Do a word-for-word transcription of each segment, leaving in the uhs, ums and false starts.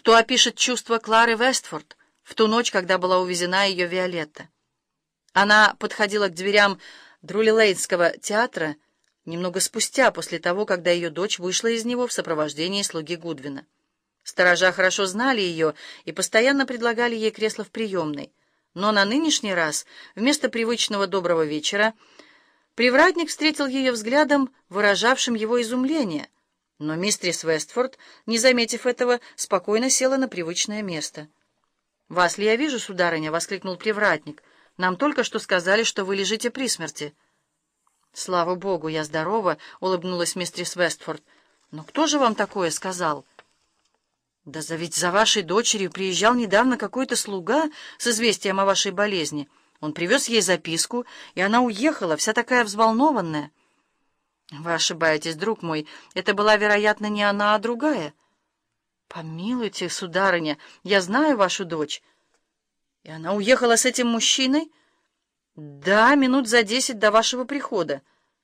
Кто опишет чувства Клары Вестфорд в ту ночь, когда была увезена ее Виолетта? Она подходила к дверям Друри-Лейнского театра немного спустя, после того, когда ее дочь вышла из него в сопровождении слуги Гудвина. Сторожа хорошо знали ее и постоянно предлагали ей кресло в приемной. Но на нынешний раз, вместо привычного доброго вечера, привратник встретил ее взглядом, выражавшим его изумление. Но мистерис Вестфорд, не заметив этого, спокойно села на привычное место. «Вас ли я вижу, сударыня?» — воскликнул привратник. «Нам только что сказали, что вы лежите при смерти». «Слава Богу, я здорова», — улыбнулась мистерис Вестфорд. «Но кто же вам такое сказал?» «Да за ведь за вашей дочерью приезжал недавно какой-то слуга с известием о вашей болезни. Он привез ей записку, и она уехала, вся такая взволнованная». «Вы ошибаетесь, друг мой, это была, вероятно, не она, а другая». «Помилуйте, сударыня, я знаю вашу дочь». «И она уехала с этим мужчиной?» «Да, минут за десять до вашего прихода».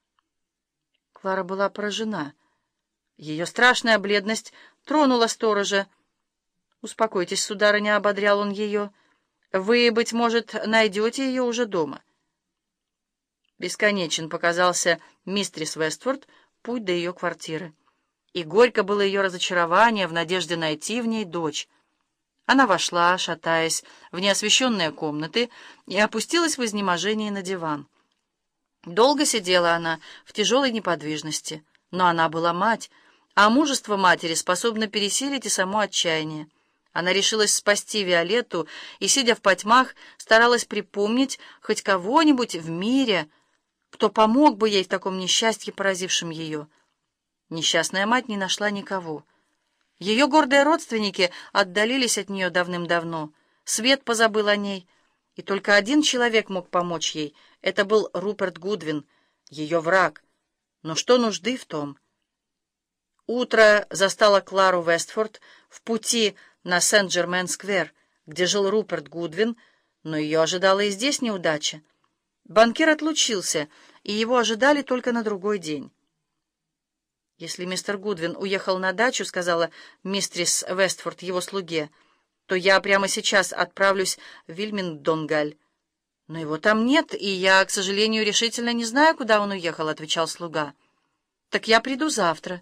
Клара была поражена. Ее страшная бледность тронула сторожа. «Успокойтесь, сударыня», — ободрял он ее. «Вы, быть может, найдете ее уже дома». Бесконечен показался мистерис Вестфорд путь до ее квартиры. И горько было ее разочарование в надежде найти в ней дочь. Она вошла, шатаясь, в неосвещенные комнаты и опустилась в изнеможении на диван. Долго сидела она в тяжелой неподвижности, но она была мать, а мужество матери способно пересилить и само отчаяние. Она решилась спасти Виолетту и, сидя в потьмах, старалась припомнить хоть кого-нибудь в мире, кто помог бы ей в таком несчастье, поразившем ее. Несчастная мать не нашла никого. Ее гордые родственники отдалились от нее давным-давно. Свет позабыл о ней, и только один человек мог помочь ей. Это был Руперт Гудвин, ее враг. Но что нужды в том? Утро застало Клару Вестфорд в пути на Сент-Жермен-сквер, где жил Руперт Гудвин, но ее ожидала и здесь неудача. Банкир отлучился, и его ожидали только на другой день. «Если мистер Гудвин уехал на дачу, — сказала мистерис Вестфорд его слуге, — то я прямо сейчас отправлюсь в Вильмингдонгаль. Но его там нет, и я, к сожалению, решительно не знаю, куда он уехал, — отвечал слуга. Так я приду завтра».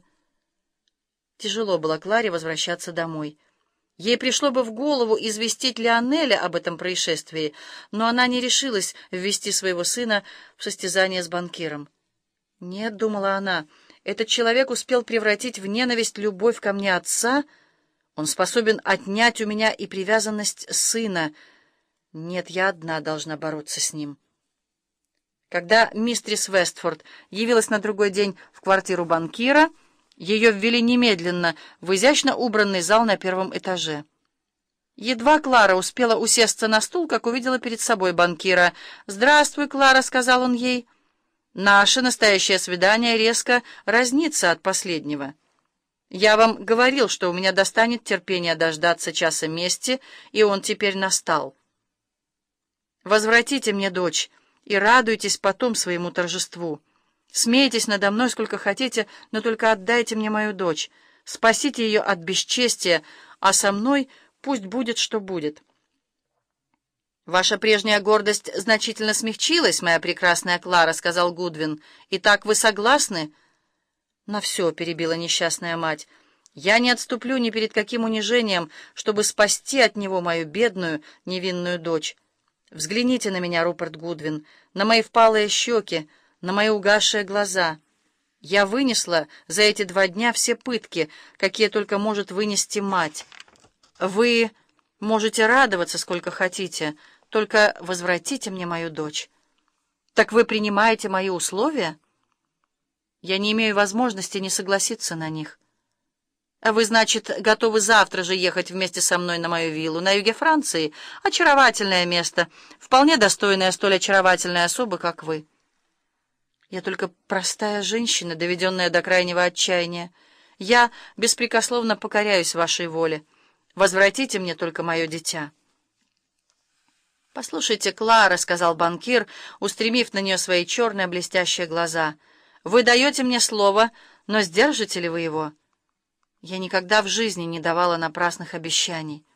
Тяжело было Кларе возвращаться домой. Ей пришло бы в голову известить Лионеля об этом происшествии, но она не решилась ввести своего сына в состязание с банкиром. «Нет, — думала она, — этот человек успел превратить в ненависть любовь ко мне отца. Он способен отнять у меня и привязанность сына. Нет, я одна должна бороться с ним». Когда мистерис Вестфорд явилась на другой день в квартиру банкира, ее ввели немедленно в изящно убранный зал на первом этаже. Едва Клара успела усесться на стул, как увидела перед собой банкира. «Здравствуй, Клара», — сказал он ей. «Наше настоящее свидание резко разнится от последнего. Я вам говорил, что у меня достанет терпения дождаться часа мести, и он теперь настал. Возвратите мне дочь и радуйтесь потом своему торжеству. Смейтесь надо мной сколько хотите, но только отдайте мне мою дочь. Спасите ее от бесчестия, а со мной пусть будет, что будет». «Ваша прежняя гордость значительно смягчилась, моя прекрасная Клара», — сказал Гудвин. «Итак, вы согласны?» «На все», — перебила несчастная мать. «Я не отступлю ни перед каким унижением, чтобы спасти от него мою бедную, невинную дочь. Взгляните на меня, Руперт Гудвин, на мои впалые щеки, на мои угасшие глаза. Я вынесла за эти два дня все пытки, какие только может вынести мать. Вы можете радоваться сколько хотите, только возвратите мне мою дочь. Так вы принимаете мои условия? Я не имею возможности не согласиться на них. А вы, значит, готовы завтра же ехать вместе со мной на мою виллу на юге Франции? Очаровательное место, вполне достойное столь очаровательной особы, как вы». «Я только простая женщина, доведенная до крайнего отчаяния. Я беспрекословно покоряюсь вашей воле. Возвратите мне только мое дитя». «Послушайте, Клара, — сказал банкир, устремив на нее свои черные блестящие глаза, — вы даете мне слово, но сдержите ли вы его?» Я никогда в жизни не давала напрасных обещаний.